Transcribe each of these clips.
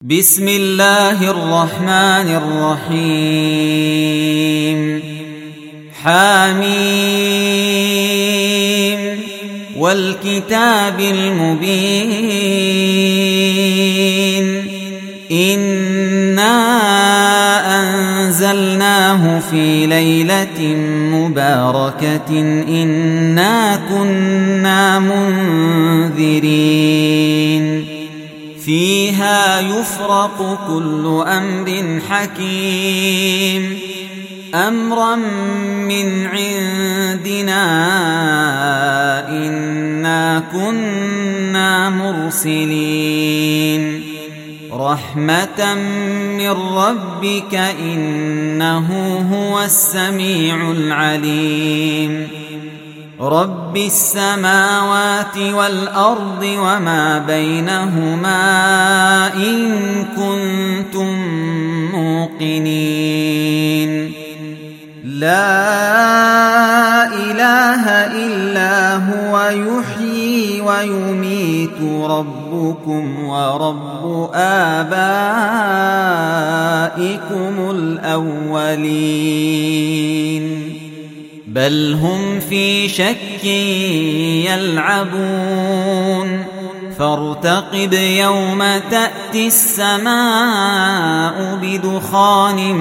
بسم الله الرحمن الرحيم حميم والكتاب المبين إنا أنزلناه في ليلة مباركة إنا كنا منذرين فيها يفرق كل أمر حكيم أمرا من عندنا إنا كنا مرسلين رحمة من ربك إنه هو السميع العليم رب السماوات والأرض وما بينهما إن كنتم موقنين لا إله إلا هو يحيي ويميت ربكم ورب آبائكم الأولين بل هم في شك يلعبون فارتقب يوم تأتي السماء بدخان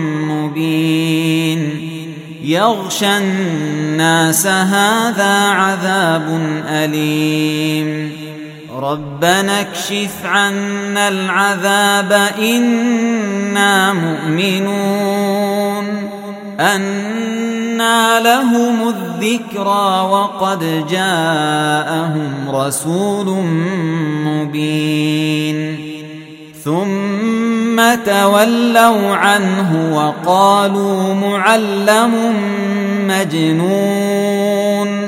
مبين يغشى الناس هذا عذاب أليم ربنا اكشف عنا العذاب إنا مؤمنون أنى لهم الذكرى وقد جاءهم رسول مبين ثم تولوا عنه وقالوا معلم مجنون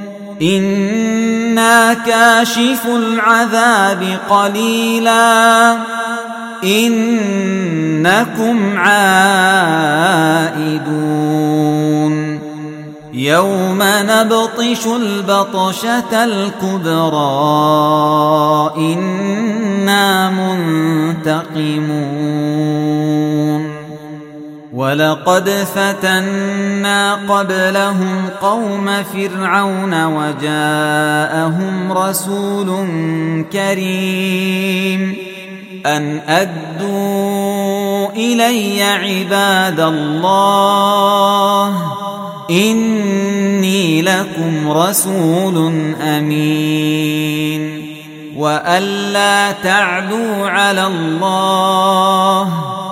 إنا كاشف العذاب قليلا إنكم عائدون يوم نبطش البطشة الكبرى إنا منتقمون ولقد فتنا قبلهم قوم فرعون وجاءهم رسول كريم أن أدوا إلي عباد الله إني لكم رسول أمين وألا تعلوا على الله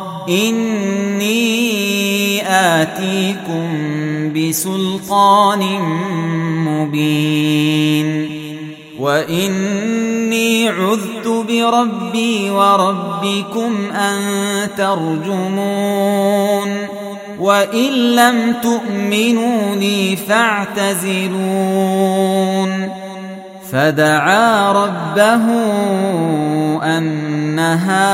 إني آتيكم بسلطان مبين وإني عذت بربي وربكم أن ترجمون وإن لم تؤمنوا لي فاعتزلون فدعا ربه أن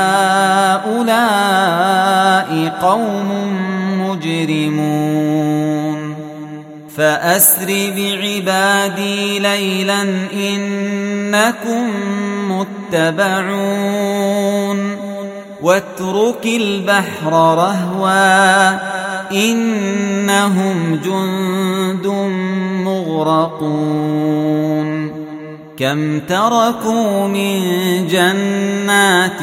هؤلاء قوم مجرمون فأسر بعبادي ليلا إنكم متبعون واترك البحر رهوا إنهم جند مغرقون كم تركوا من جنات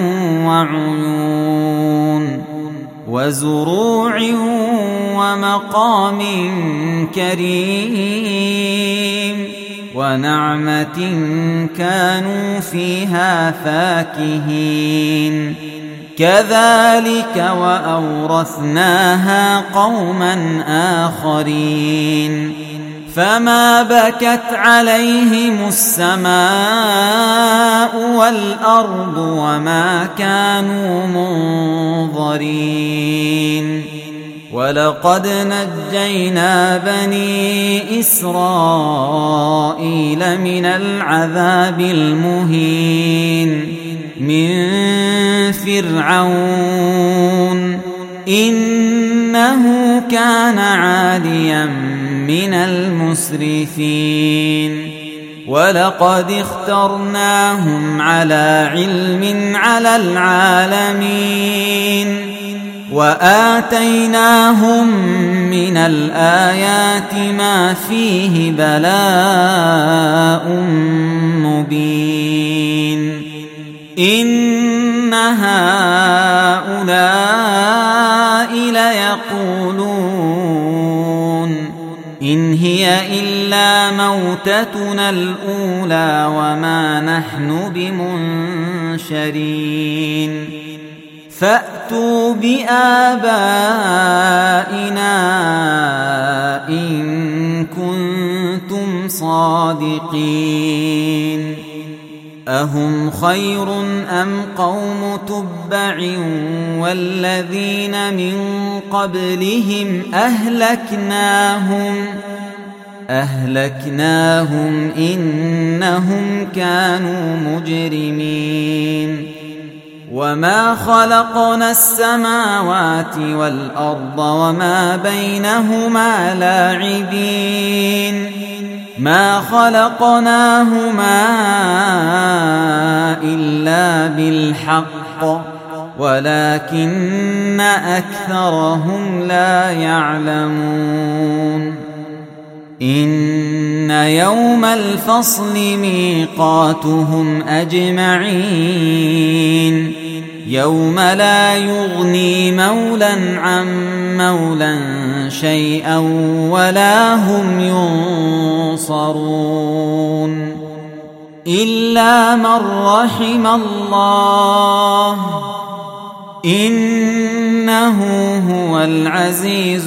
وعيون وزروع ومقام كريم ونعمة كانوا فيها فاكهين كذلك وأورثناها قوما آخرين فما بكت عليهم السماء والأرض وما كانوا منظرين ولقد نجينا بني إسرائيل من العذاب المهين من فرعون إنه كان عاليا من المسرفين ولقد اخترناهم على علم على العالمين وآتيناهم من الآيات ما فيه بلاء مبين إن هؤلاء ليقولون إن هي إلا موتتنا الأولى وما نحن بمنشرين فأتوا بآبائنا إن كنتم صادقين أهم خير أم قوم تبع والذين من قبلهم أهلكناهم إنهم كانوا مجرمين وما خلقنا السماوات والأرض وما بينهما لاعبين ما خلقناهما إلا بالحق ولكن أكثرهم لا يعلمون إن يوم الفصل ميقاتهم أجمعين يوم لا يغني مولى عن مولى شيئا ولا هم ينصرون إلا من رحم الله إنه هو العزيز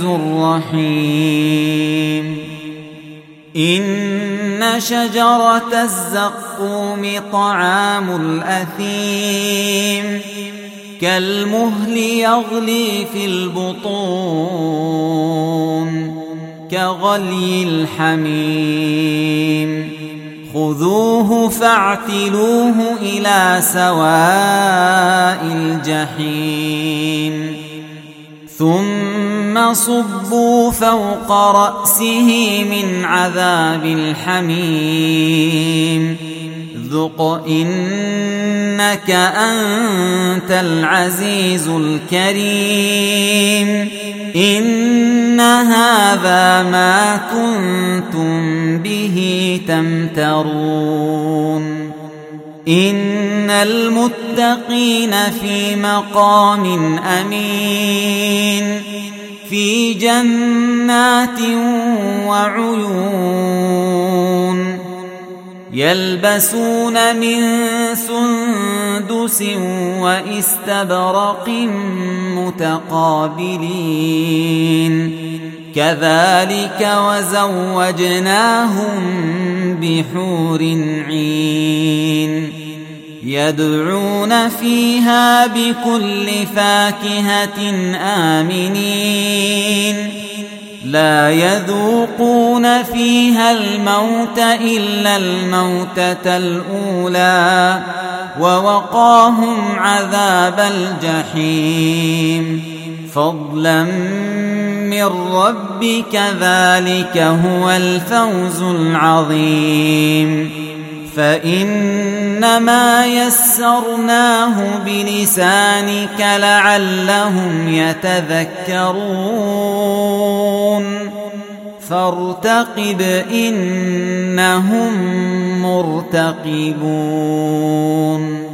الرحيم إن شجرة الزقوم طعام الأثيم كالمهل يغلي في البطون كغلي الحميم خذوه فاعتلوه إلى سواء الجحيم ثم صبوا فوق رأسه من عذاب الحميم ذق إنك أنت العزيز الكريم إن هذا ما كنتم به تمترون إن المتقين في مقام أمين في جنات وعيون يلبسون من سندس واستبرق متقابلين كذلك وزوجناهم بحور عين يدعون فيها بكل فاكهة آمنين لا يذوقون فيها الموت إلا الموتة الأولى ووقاهم عذاب الجحيم فضلا من ربك ذلك هو الفوز العظيم فإنما يسرناه بلسانك لعلهم يتذكرون فارتقب إنهم مرتقبون